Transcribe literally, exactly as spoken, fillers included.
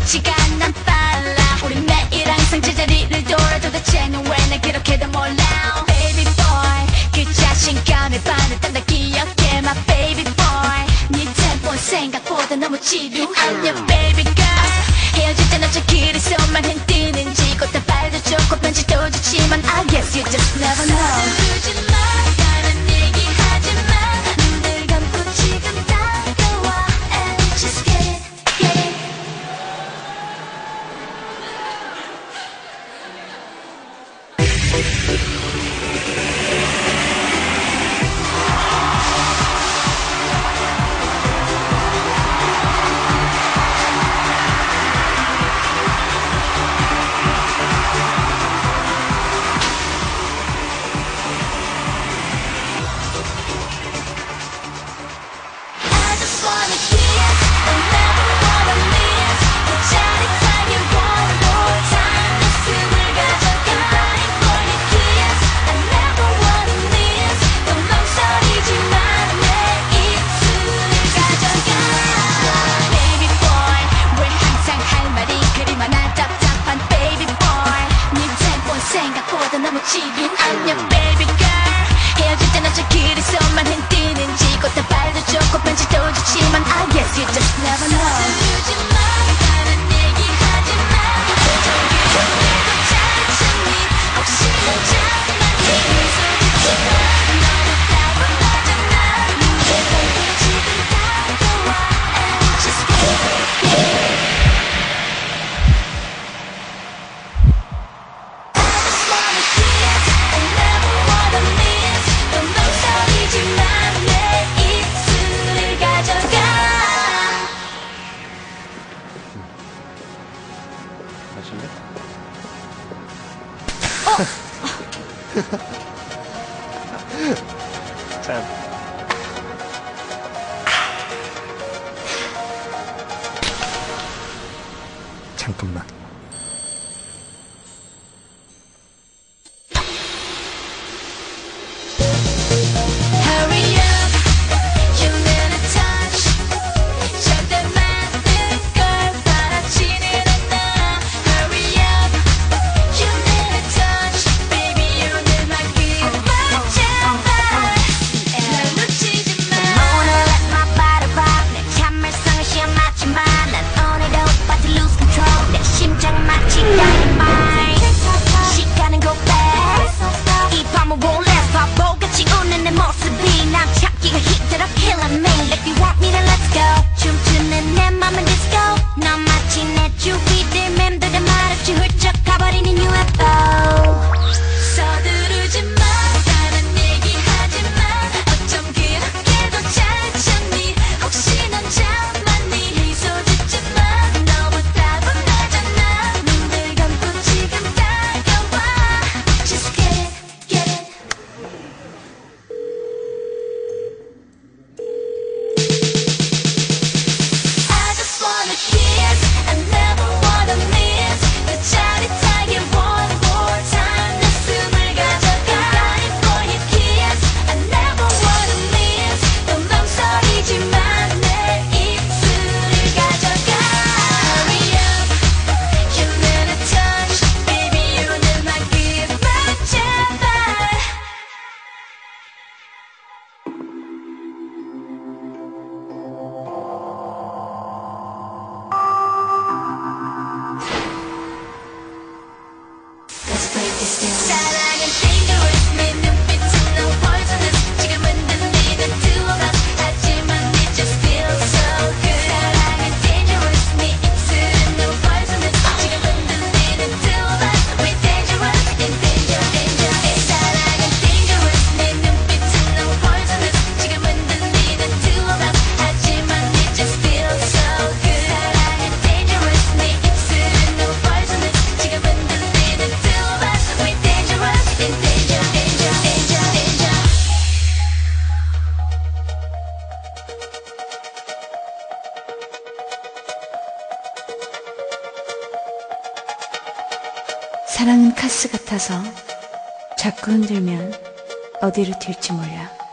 시간 난 빨라 우리 매일 항상 제자리를 돌아 도대체 넌 왜 날 그렇게도 몰라 Baby boy 그 자신감에 반했던 날 기억해 My baby boy 네 템포 생각보다 너무 지루한 your baby girl 헤어질 땐 어쩜 그리 손만 흔드는지 꽃다 발도 좋고 편지도 좋지만 I guess you just never know 생각보다 너무 지루한 your baby girl 헤어질 땐 어쩜 그리 손만 흔드는지 꽃다 발도 좋고 편지도 좋지만 I guess you just never know 서두르지 마 다른 얘기 하지 마 정기적이고 짜증이 혹시 혼자만 미소 짓지 마 너무 따분하잖아 내 몸도 지금 다가와 and just get it 참. 잠깐만. 사랑은 카스 같아서 자꾸 흔들면 어디로 튈지 몰라.